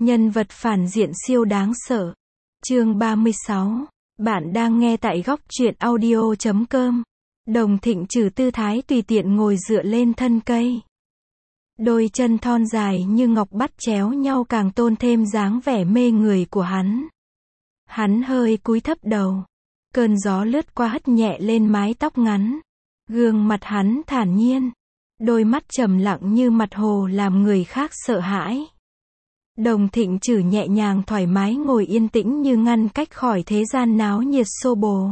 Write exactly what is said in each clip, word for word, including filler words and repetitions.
Nhân vật phản diện siêu đáng sợ. Chương ba mươi sáu. Bạn đang nghe tại góc truyện audio chấm com. Đồng Thịnh trừ tư thái tùy tiện ngồi dựa lên thân cây. Đôi chân thon dài như ngọc bắt chéo nhau càng tôn thêm dáng vẻ mê người của hắn. Hắn hơi cúi thấp đầu. Cơn gió lướt qua hất nhẹ lên mái tóc ngắn. Gương mặt hắn thản nhiên. Đôi mắt trầm lặng như mặt hồ làm người khác sợ hãi. Đồng Thịnh trừ nhẹ nhàng thoải mái ngồi yên tĩnh như ngăn cách khỏi thế gian náo nhiệt xô bồ.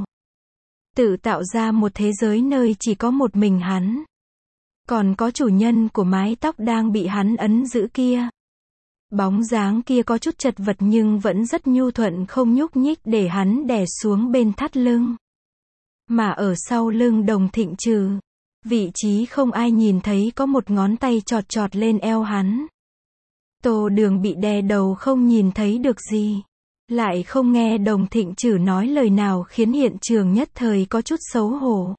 Tự tạo ra một thế giới nơi chỉ có một mình hắn. Còn có chủ nhân của mái tóc đang bị hắn ấn giữ kia. Bóng dáng kia có chút chật vật nhưng vẫn rất nhu thuận không nhúc nhích để hắn đè xuống bên thắt lưng. Mà ở sau lưng Đồng Thịnh trừ, vị trí không ai nhìn thấy có một ngón tay chọt chọt lên eo hắn. Tô Đường bị đè đầu không nhìn thấy được gì. Lại không nghe Đồng Thịnh trừ nói lời nào khiến hiện trường nhất thời có chút xấu hổ.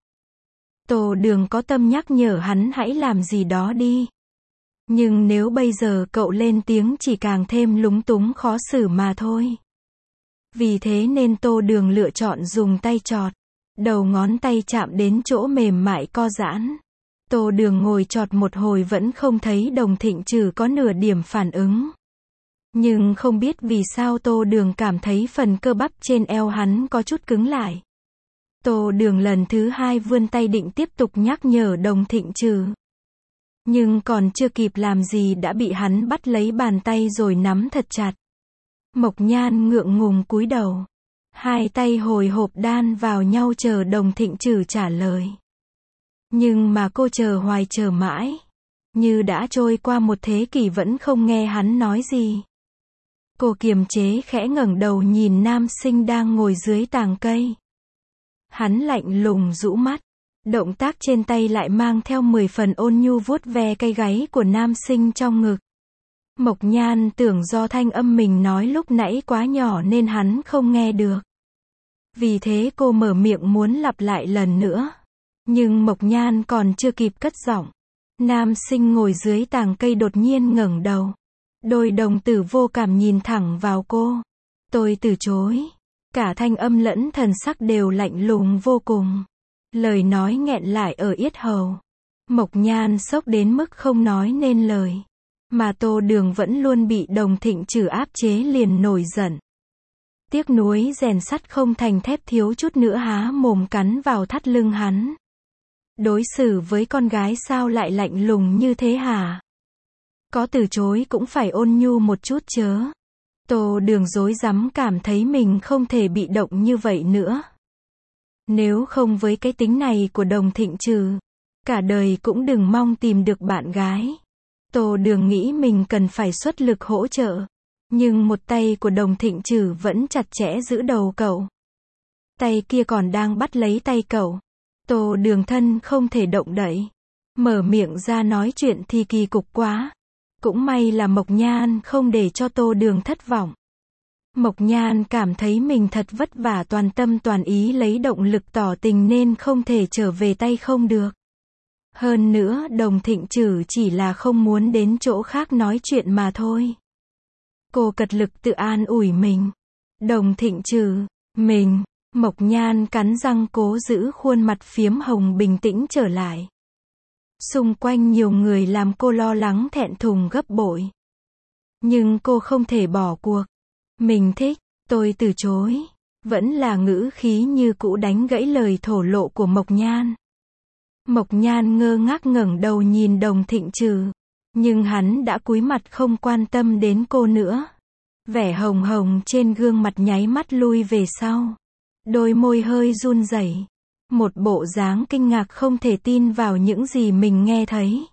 Tô Đường có tâm nhắc nhở hắn hãy làm gì đó đi. Nhưng nếu bây giờ cậu lên tiếng chỉ càng thêm lúng túng khó xử mà thôi. Vì thế nên Tô Đường lựa chọn dùng tay chọt. Đầu ngón tay chạm đến chỗ mềm mại co giãn. Tô Đường ngồi chọt một hồi vẫn không thấy Đồng Thịnh trừ có nửa điểm phản ứng. Nhưng không biết vì sao Tô Đường cảm thấy phần cơ bắp trên eo hắn có chút cứng lại. Tô Đường lần thứ hai vươn tay định tiếp tục nhắc nhở Đồng Thịnh trừ. Nhưng còn chưa kịp làm gì đã bị hắn bắt lấy bàn tay rồi nắm thật chặt. Mộc Nhan ngượng ngùng cúi đầu. Hai tay hồi hộp đan vào nhau chờ Đồng Thịnh trừ trả lời. Nhưng mà cô chờ hoài chờ mãi. Như đã trôi qua một thế kỷ vẫn không nghe hắn nói gì. Cô kiềm chế khẽ ngẩng đầu nhìn nam sinh đang ngồi dưới tàng cây. Hắn lạnh lùng rũ mắt. Động tác trên tay lại mang theo mười phần ôn nhu vuốt ve cây gáy của nam sinh trong ngực. Mộc Nhan tưởng do thanh âm mình nói lúc nãy quá nhỏ nên hắn không nghe được. Vì thế cô mở miệng muốn lặp lại lần nữa. Nhưng Mộc Nhan còn chưa kịp cất giọng. Nam sinh ngồi dưới tàng cây đột nhiên ngẩng đầu. Đôi đồng tử vô cảm nhìn thẳng vào cô. Tôi từ chối. Cả thanh âm lẫn thần sắc đều lạnh lùng vô cùng. Lời nói nghẹn lại ở yết hầu. Mộc Nhan sốc đến mức không nói nên lời. Mà Tô Đường vẫn luôn bị Đồng Thịnh trừ áp chế liền nổi giận. Tiếc nuối rèn sắt không thành thép thiếu chút nữa há mồm cắn vào thắt lưng hắn. Đối xử với con gái sao lại lạnh lùng như thế hả? Có từ chối cũng phải ôn nhu một chút chớ. Tô Đường rối rắm cảm thấy mình không thể bị động như vậy nữa. Nếu không với cái tính này của Đồng Thịnh trừ, cả đời cũng đừng mong tìm được bạn gái. Tô Đường nghĩ mình cần phải xuất lực hỗ trợ. Nhưng một tay của Đồng Thịnh trừ vẫn chặt chẽ giữ đầu cậu. Tay kia còn đang bắt lấy tay cậu. Tô Đường thân không thể động đậy. Mở miệng ra nói chuyện thì kỳ cục quá. Cũng may là Mộc Nhan không để cho Tô Đường thất vọng. Mộc Nhan cảm thấy mình thật vất vả toàn tâm toàn ý lấy động lực tỏ tình nên không thể trở về tay không được. Hơn nữa Đồng Thịnh trừ chỉ là không muốn đến chỗ khác nói chuyện mà thôi. Cô cật lực tự an ủi mình. Đồng Thịnh trừ, mình, Mộc Nhan cắn răng cố giữ khuôn mặt phiếm hồng bình tĩnh trở lại. Xung quanh nhiều người làm cô lo lắng thẹn thùng gấp bội. Nhưng cô không thể bỏ cuộc. Mình thích, tôi từ chối. Vẫn là ngữ khí như cũ đánh gãy lời thổ lộ của Mộc Nhan. Mộc Nhan ngơ ngác ngẩng đầu nhìn Đồng Thịnh trừ. Nhưng hắn đã cúi mặt không quan tâm đến cô nữa. Vẻ hồng hồng trên gương mặt nháy mắt lui về sau. Đôi môi hơi run rẩy. Một bộ dáng kinh ngạc không thể tin vào những gì mình nghe thấy.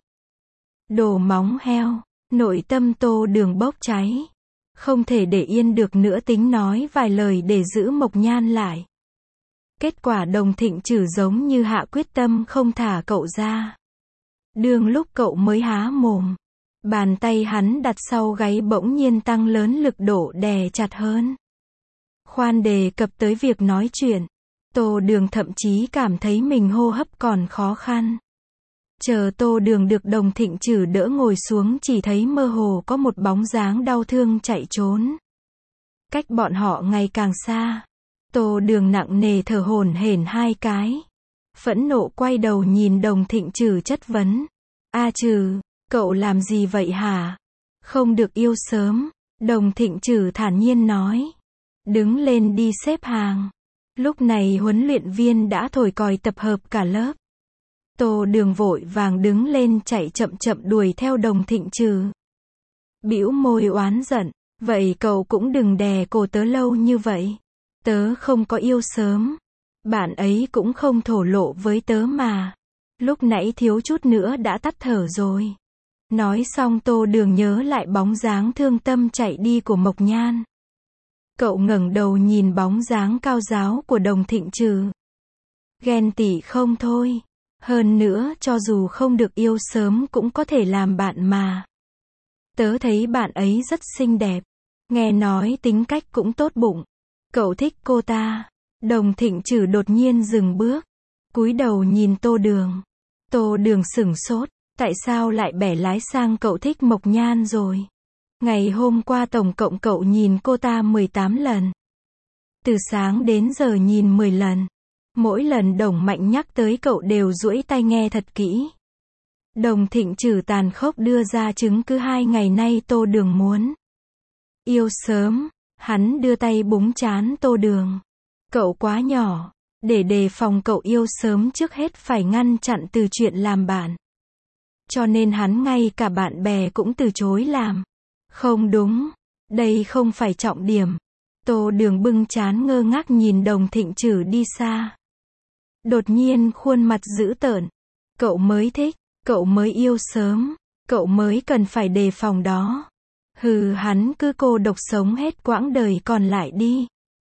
Đồ móng heo, nội tâm Tô Đường bốc cháy. Không thể để yên được nữa tính nói vài lời để giữ Mộc Nhan lại. Kết quả Đồng Thịnh trừ giống như hạ quyết tâm không thả cậu ra. Đương lúc cậu mới há mồm, bàn tay hắn đặt sau gáy bỗng nhiên tăng lớn lực độ đè chặt hơn. Khoan đề cập tới việc nói chuyện, Tô Đường thậm chí cảm thấy mình hô hấp còn khó khăn. Chờ Tô Đường được Đồng Thịnh Trử đỡ ngồi xuống chỉ thấy mơ hồ có một bóng dáng đau thương chạy trốn. Cách bọn họ ngày càng xa. Tô Đường nặng nề thở hổn hển hai cái. Phẫn nộ quay đầu nhìn Đồng Thịnh Trử chất vấn. A Trử, cậu làm gì vậy hả? Không được yêu sớm. Đồng Thịnh Trử thản nhiên nói. Đứng lên đi xếp hàng. Lúc này huấn luyện viên đã thổi còi tập hợp cả lớp. Tô Đường vội vàng đứng lên chạy chậm chậm đuổi theo Đồng Thịnh Trử. Bĩu môi oán giận. Vậy cậu cũng đừng đè cổ tớ lâu như vậy. Tớ không có yêu sớm. Bạn ấy cũng không thổ lộ với tớ mà. Lúc nãy thiếu chút nữa đã tắt thở rồi. Nói xong Tô Đường nhớ lại bóng dáng thương tâm chạy đi của Mộc Nhan. Cậu ngẩng đầu nhìn bóng dáng cao ráo của Đồng Thịnh Trử. Ghen tị không thôi. Hơn nữa cho dù không được yêu sớm cũng có thể làm bạn mà. Tớ thấy bạn ấy rất xinh đẹp. Nghe nói tính cách cũng tốt bụng. Cậu thích cô ta. Đồng Thịnh Trử đột nhiên dừng bước. Cúi đầu nhìn Tô Đường. Tô Đường sửng sốt. Tại sao lại bẻ lái sang cậu thích Mộc Nhan rồi? Ngày hôm qua tổng cộng cậu nhìn cô ta mười tám lần. Từ sáng đến giờ nhìn mười lần. Mỗi lần Đồng Mạnh nhắc tới cậu đều duỗi tai nghe thật kỹ. Đồng Thịnh Trử tàn khốc đưa ra chứng cứ hai ngày nay Tô Đường muốn yêu sớm. Hắn đưa tay búng trán Tô Đường. Cậu quá nhỏ. Để đề phòng cậu yêu sớm trước hết phải ngăn chặn từ chuyện làm bạn. Cho nên hắn ngay cả bạn bè cũng từ chối làm. Không đúng. Đây không phải trọng điểm. Tô Đường bưng trán ngơ ngác nhìn Đồng Thịnh Trử đi xa. Đột nhiên khuôn mặt dữ tợn. Cậu mới thích. Cậu mới yêu sớm. Cậu mới cần phải đề phòng đó. Hừ, hắn cứ cô độc sống hết quãng đời còn lại đi.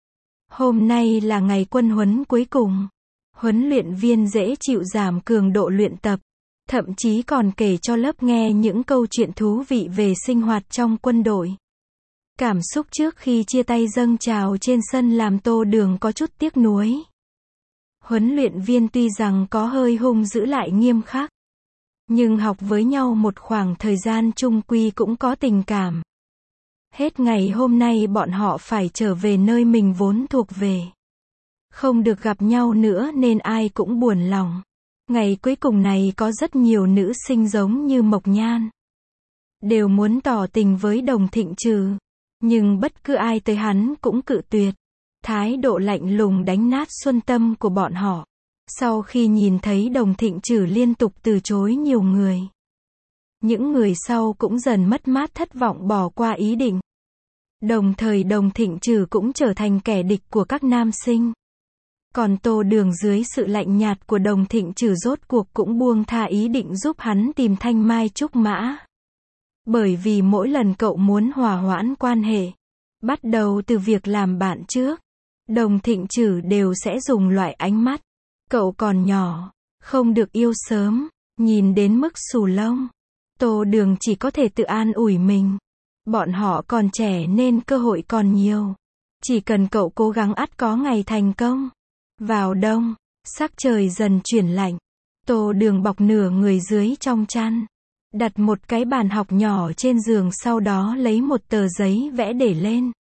Hôm nay là ngày quân huấn cuối cùng. Huấn luyện viên dễ chịu giảm cường độ luyện tập. Thậm chí còn kể cho lớp nghe những câu chuyện thú vị về sinh hoạt trong quân đội. Cảm xúc trước khi chia tay dâng trào trên sân làm Tô Đường có chút tiếc nuối. Huấn luyện viên tuy rằng có hơi hung dữ lại nghiêm khắc. Nhưng học với nhau một khoảng thời gian chung quy cũng có tình cảm. Hết ngày hôm nay bọn họ phải trở về nơi mình vốn thuộc về. Không được gặp nhau nữa nên ai cũng buồn lòng. Ngày cuối cùng này có rất nhiều nữ sinh giống như Mộc Nhan. Đều muốn tỏ tình với Đồng Thịnh Trử. Nhưng bất cứ ai tới hắn cũng cự tuyệt. Thái độ lạnh lùng đánh nát xuân tâm của bọn họ. Sau khi nhìn thấy Đồng Thịnh Trử liên tục từ chối nhiều người. Những người sau cũng dần mất mát thất vọng bỏ qua ý định. Đồng thời Đồng Thịnh Trử cũng trở thành kẻ địch của các nam sinh. Còn Tô Đường dưới sự lạnh nhạt của Đồng Thịnh Trử rốt cuộc cũng buông tha ý định giúp hắn tìm thanh mai trúc mã. Bởi vì mỗi lần cậu muốn hòa hoãn quan hệ, bắt đầu từ việc làm bạn trước, Đồng Thịnh Trử đều sẽ dùng loại ánh mắt. Cậu còn nhỏ, không được yêu sớm, nhìn đến mức xù lông. Tô Đường chỉ có thể tự an ủi mình. Bọn họ còn trẻ nên cơ hội còn nhiều. Chỉ cần cậu cố gắng ắt có ngày thành công. Vào đông, sắc trời dần chuyển lạnh. Tô Đường bọc nửa người dưới trong chăn. Đặt một cái bàn học nhỏ trên giường, sau đó lấy một tờ giấy vẽ để lên.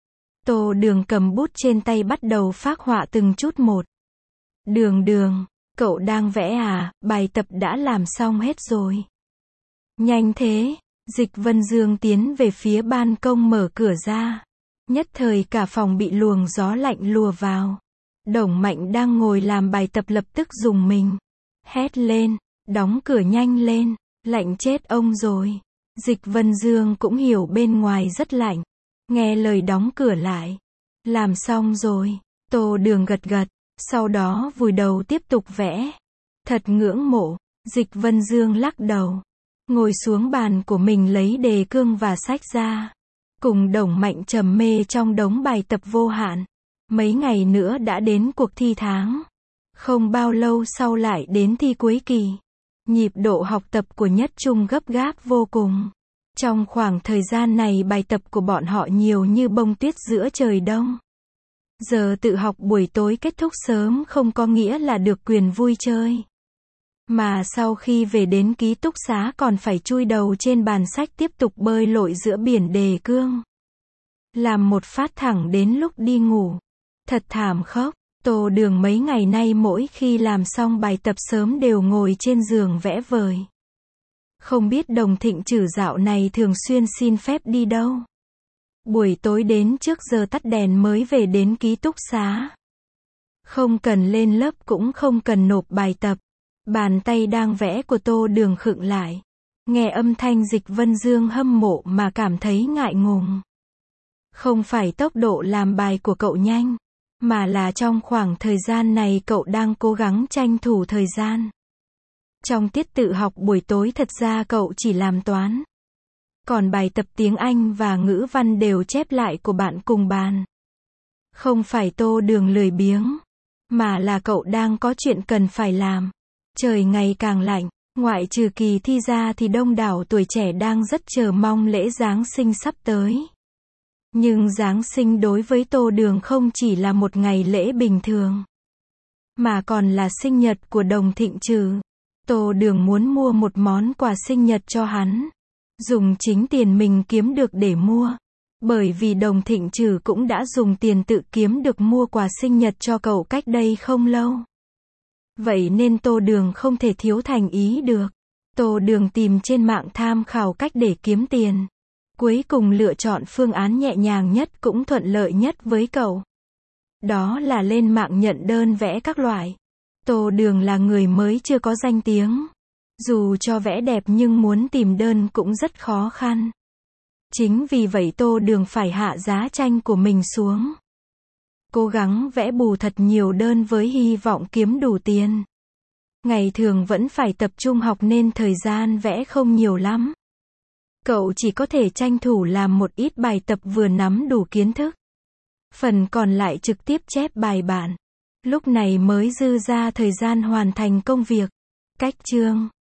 Tô Đường cầm bút trên tay bắt đầu phác họa từng chút một. Đường Đường, cậu đang vẽ à? Bài tập đã làm xong hết rồi. Nhanh thế. Dịch Vân Dương tiến về phía ban công mở cửa ra. Nhất thời cả phòng bị luồng gió lạnh lùa vào. Đồng Mạnh đang ngồi làm bài tập lập tức rùng mình. Hét lên, đóng cửa nhanh lên, lạnh chết ông rồi. Dịch Vân Dương cũng hiểu bên ngoài rất lạnh. Nghe lời đóng cửa lại. Làm xong rồi. Tô Đường gật gật, sau đó vùi đầu tiếp tục vẽ. Thật ngưỡng mộ. Dịch Vân Dương lắc đầu. Ngồi xuống bàn của mình lấy đề cương và sách ra. Cùng Đồng Mạnh trầm mê trong đống bài tập vô hạn. Mấy ngày nữa đã đến cuộc thi tháng. Không bao lâu sau lại đến thi cuối kỳ. Nhịp độ học tập của Nhất Trung gấp gáp vô cùng. Trong khoảng thời gian này bài tập của bọn họ nhiều như bông tuyết giữa trời đông. Giờ tự học buổi tối kết thúc sớm không có nghĩa là được quyền vui chơi. Mà sau khi về đến ký túc xá còn phải chui đầu trên bàn sách tiếp tục bơi lội giữa biển đề cương. Làm một phát thẳng đến lúc đi ngủ. Thật thảm khốc. Tô Đường mấy ngày nay mỗi khi làm xong bài tập sớm đều ngồi trên giường vẽ vời. Không biết Đồng Thịnh Trử dạo này thường xuyên xin phép đi đâu. Buổi tối đến trước giờ tắt đèn mới về đến ký túc xá. Không cần lên lớp cũng không cần nộp bài tập. Bàn tay đang vẽ của Tô Đường khựng lại. Nghe âm thanh Dịch Vân Dương hâm mộ mà cảm thấy ngại ngùng. Không phải tốc độ làm bài của cậu nhanh, mà là trong khoảng thời gian này cậu đang cố gắng tranh thủ thời gian. Trong tiết tự học buổi tối thật ra cậu chỉ làm toán. Còn bài tập tiếng Anh và ngữ văn đều chép lại của bạn cùng bàn. Không phải Tô Đường lười biếng, mà là cậu đang có chuyện cần phải làm. Trời ngày càng lạnh, ngoại trừ kỳ thi ra thì đông đảo tuổi trẻ đang rất chờ mong lễ Giáng sinh sắp tới. Nhưng Giáng sinh đối với Tô Đường không chỉ là một ngày lễ bình thường, mà còn là sinh nhật của Đồng Thịnh Trử. Tô Đường muốn mua một món quà sinh nhật cho hắn. Dùng chính tiền mình kiếm được để mua. Bởi vì Đồng Thịnh Trử cũng đã dùng tiền tự kiếm được mua quà sinh nhật cho cậu cách đây không lâu. Vậy nên Tô Đường không thể thiếu thành ý được. Tô Đường tìm trên mạng tham khảo cách để kiếm tiền. Cuối cùng lựa chọn phương án nhẹ nhàng nhất cũng thuận lợi nhất với cậu. Đó là lên mạng nhận đơn vẽ các loại. Tô Đường là người mới chưa có danh tiếng. Dù cho vẽ đẹp nhưng muốn tìm đơn cũng rất khó khăn. Chính vì vậy Tô Đường phải hạ giá tranh của mình xuống. Cố gắng vẽ bù thật nhiều đơn với hy vọng kiếm đủ tiền. Ngày thường vẫn phải tập trung học nên thời gian vẽ không nhiều lắm. Cậu chỉ có thể tranh thủ làm một ít bài tập vừa nắm đủ kiến thức. Phần còn lại trực tiếp chép bài bản. Lúc này mới dư ra thời gian hoàn thành công việc. Cách chương